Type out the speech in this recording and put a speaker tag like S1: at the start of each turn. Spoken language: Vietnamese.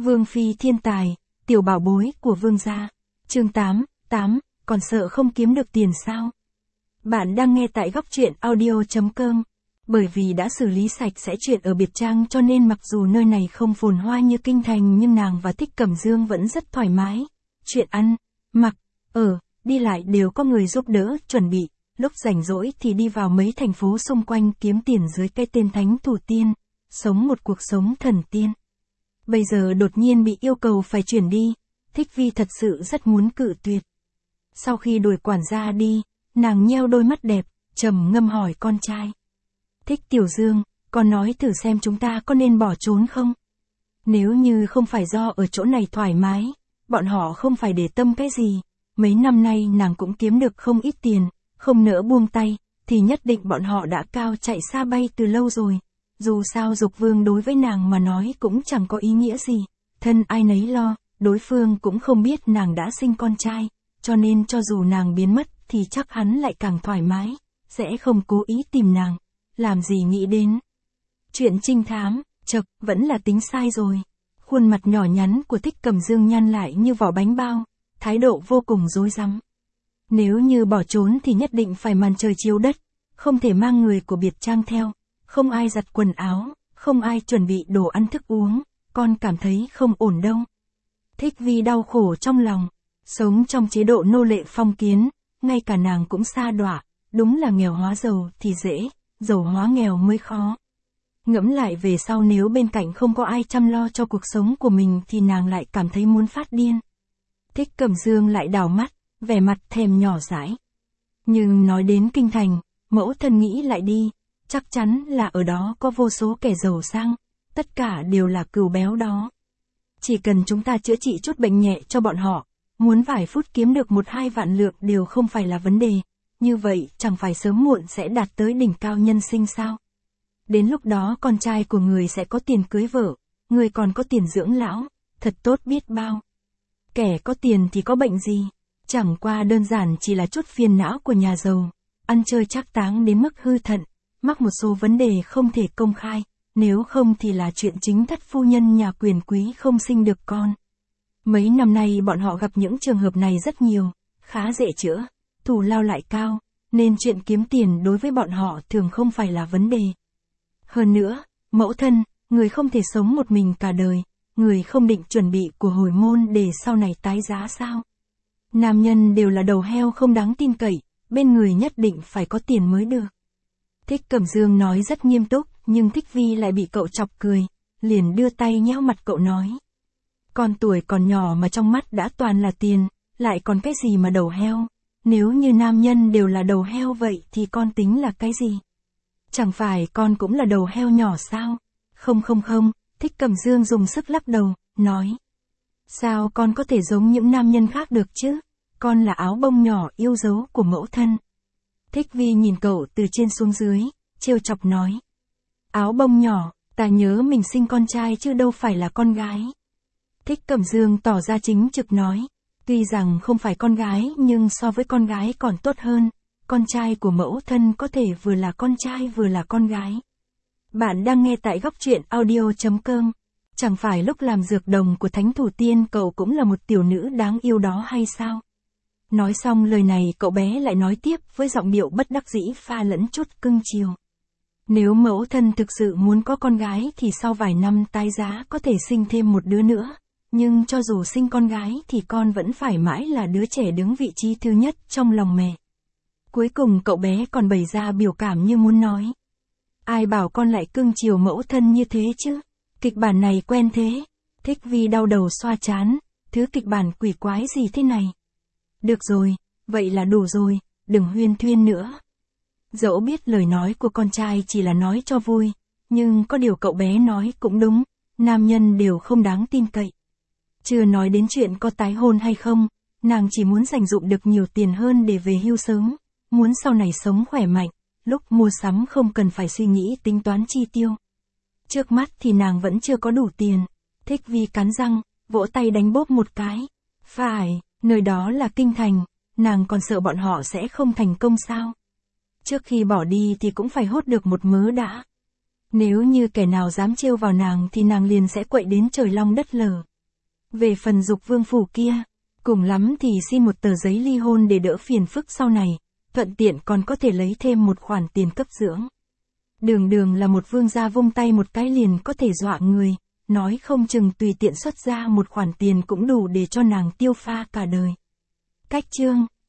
S1: Vương phi thiên tài, tiểu bảo bối của vương gia. Chương 8, còn sợ không kiếm được tiền sao? Bạn đang nghe tại góc truyện audio.com. Bởi vì đã xử lý sạch sẽ chuyện ở biệt trang cho nên mặc dù nơi này không phồn hoa như kinh thành nhưng nàng và Thích Cẩm Dương vẫn rất thoải mái. Chuyện ăn, mặc, ở, đi lại đều có người giúp đỡ, chuẩn bị. Lúc rảnh rỗi thì đi vào mấy thành phố xung quanh kiếm tiền dưới cái tên Thánh Thủ Tiên, sống một cuộc sống thần tiên. Bây giờ đột nhiên bị yêu cầu phải chuyển đi, Thích Vi thật sự rất muốn cự tuyệt. Sau khi đuổi quản gia đi, nàng nheo đôi mắt đẹp, trầm ngâm hỏi con trai. Thích Tiểu Dương, con nói thử xem chúng ta có nên bỏ trốn không? Nếu như không phải do ở chỗ này thoải mái, bọn họ không phải để tâm cái gì, mấy năm nay nàng cũng kiếm được không ít tiền, không nỡ buông tay, thì nhất định bọn họ đã cao chạy xa bay từ lâu rồi. Dù sao Dục Vương đối với nàng mà nói cũng chẳng có ý nghĩa gì, thân ai nấy lo, đối phương cũng không biết nàng đã sinh con trai, cho nên cho dù nàng biến mất thì chắc hắn lại càng thoải mái, sẽ không cố ý tìm nàng, làm gì nghĩ đến. Chuyện trinh thám, chậc, vẫn là tính sai rồi. Khuôn mặt nhỏ nhắn của Thích Cẩm Dương nhăn lại như vỏ bánh bao, thái độ vô cùng rối rắm. Nếu như bỏ trốn thì nhất định phải màn trời chiếu đất, không thể mang người của biệt trang theo, không ai giặt quần áo, không ai chuẩn bị đồ ăn thức uống, con cảm thấy không ổn đâu. Thích Vi đau khổ trong lòng, sống trong chế độ nô lệ phong kiến, ngay cả nàng cũng sa đọa, đúng là nghèo hóa giàu thì dễ, giàu hóa nghèo mới khó. Ngẫm lại về sau nếu bên cạnh không có ai chăm lo cho cuộc sống của mình thì nàng lại cảm thấy muốn phát điên. Thích Cẩm Dương lại đảo mắt, vẻ mặt thèm nhỏ dãi. Nhưng nói đến kinh thành, mẫu thân nghĩ lại đi, chắc chắn là ở đó có vô số kẻ giàu sang, tất cả đều là cừu béo đó. Chỉ cần chúng ta chữa trị chút bệnh nhẹ cho bọn họ, muốn vài phút kiếm được 1-2 vạn lượng đều không phải là vấn đề, như vậy chẳng phải sớm muộn sẽ đạt tới đỉnh cao nhân sinh sao? Đến lúc đó con trai của người sẽ có tiền cưới vợ, người còn có tiền dưỡng lão, thật tốt biết bao. Kẻ có tiền thì có bệnh gì? Chẳng qua đơn giản chỉ là chút phiền não của nhà giàu, ăn chơi trác táng đến mức hư thận, mắc một số vấn đề không thể công khai, nếu không thì là chuyện chính thất phu nhân nhà quyền quý không sinh được con. Mấy năm nay bọn họ gặp những trường hợp này rất nhiều, khá dễ chữa, thù lao lại cao, nên chuyện kiếm tiền đối với bọn họ thường không phải là vấn đề. Hơn nữa, mẫu thân, người không thể sống một mình cả đời, người không định chuẩn bị của hồi môn để sau này tái giá sao? Nam nhân đều là đầu heo không đáng tin cậy, bên người nhất định phải có tiền mới được. Thích Cẩm Dương nói rất nghiêm túc, nhưng Thích Vi lại bị cậu chọc cười, liền đưa tay nhéo mặt cậu nói. Con tuổi còn nhỏ mà trong mắt đã toàn là tiền, lại còn cái gì mà đầu heo? Nếu như nam nhân đều là đầu heo vậy thì con tính là cái gì? Chẳng phải con cũng là đầu heo nhỏ sao? Không, Thích Cẩm Dương dùng sức lắc đầu, nói. Sao con có thể giống những nam nhân khác được chứ? Con là áo bông nhỏ yêu dấu của mẫu thân. Thích Vi nhìn cậu từ trên xuống dưới, trêu chọc nói. Áo bông nhỏ, ta nhớ mình sinh con trai chứ đâu phải là con gái. Thích Cẩm Dương tỏ ra chính trực nói. Tuy rằng không phải con gái nhưng so với con gái còn tốt hơn, con trai của mẫu thân có thể vừa là con trai vừa là con gái. Bạn đang nghe tại góc truyện audio.com. Chẳng phải lúc làm dược đồng của Thánh Thủ Tiên cậu cũng là một tiểu nữ đáng yêu đó hay sao? Nói xong lời này cậu bé lại nói tiếp với giọng điệu bất đắc dĩ pha lẫn chút cưng chiều. Nếu mẫu thân thực sự muốn có con gái thì sau vài năm tái giá có thể sinh thêm một đứa nữa. Nhưng cho dù sinh con gái thì con vẫn phải mãi là đứa trẻ đứng vị trí thứ nhất trong lòng mẹ. Cuối cùng cậu bé còn bày ra biểu cảm như muốn nói. Ai bảo con lại cưng chiều mẫu thân như thế chứ? Kịch bản này quen thế. Thích Vi đau đầu xoa trán, thứ kịch bản quỷ quái gì thế này? Được rồi, vậy là đủ rồi, đừng huyên thuyên nữa. Dẫu biết lời nói của con trai chỉ là nói cho vui, nhưng có điều cậu bé nói cũng đúng, nam nhân đều không đáng tin cậy. Chưa nói đến chuyện có tái hôn hay không, nàng chỉ muốn dành dụm được nhiều tiền hơn để về hưu sớm, muốn sau này sống khỏe mạnh, lúc mua sắm không cần phải suy nghĩ tính toán chi tiêu. Trước mắt thì nàng vẫn chưa có đủ tiền. Thích Vi cắn răng, vỗ tay đánh bóp một cái. Phải, nơi đó là kinh thành, nàng còn sợ bọn họ sẽ không thành công sao? Trước khi bỏ đi thì cũng phải hốt được một mớ đã. Nếu như kẻ nào dám trêu vào nàng thì nàng liền sẽ quậy đến trời long đất lở, Về phần Dục Vương phủ kia, cùng lắm thì xin một tờ giấy ly hôn để đỡ phiền phức sau này, thuận tiện còn có thể lấy thêm một khoản tiền cấp dưỡng. Đường đường là một vương gia vung tay một cái liền có thể dọa người, nói không chừng tùy tiện xuất ra một khoản tiền cũng đủ để cho nàng tiêu pha cả đời. Cách chương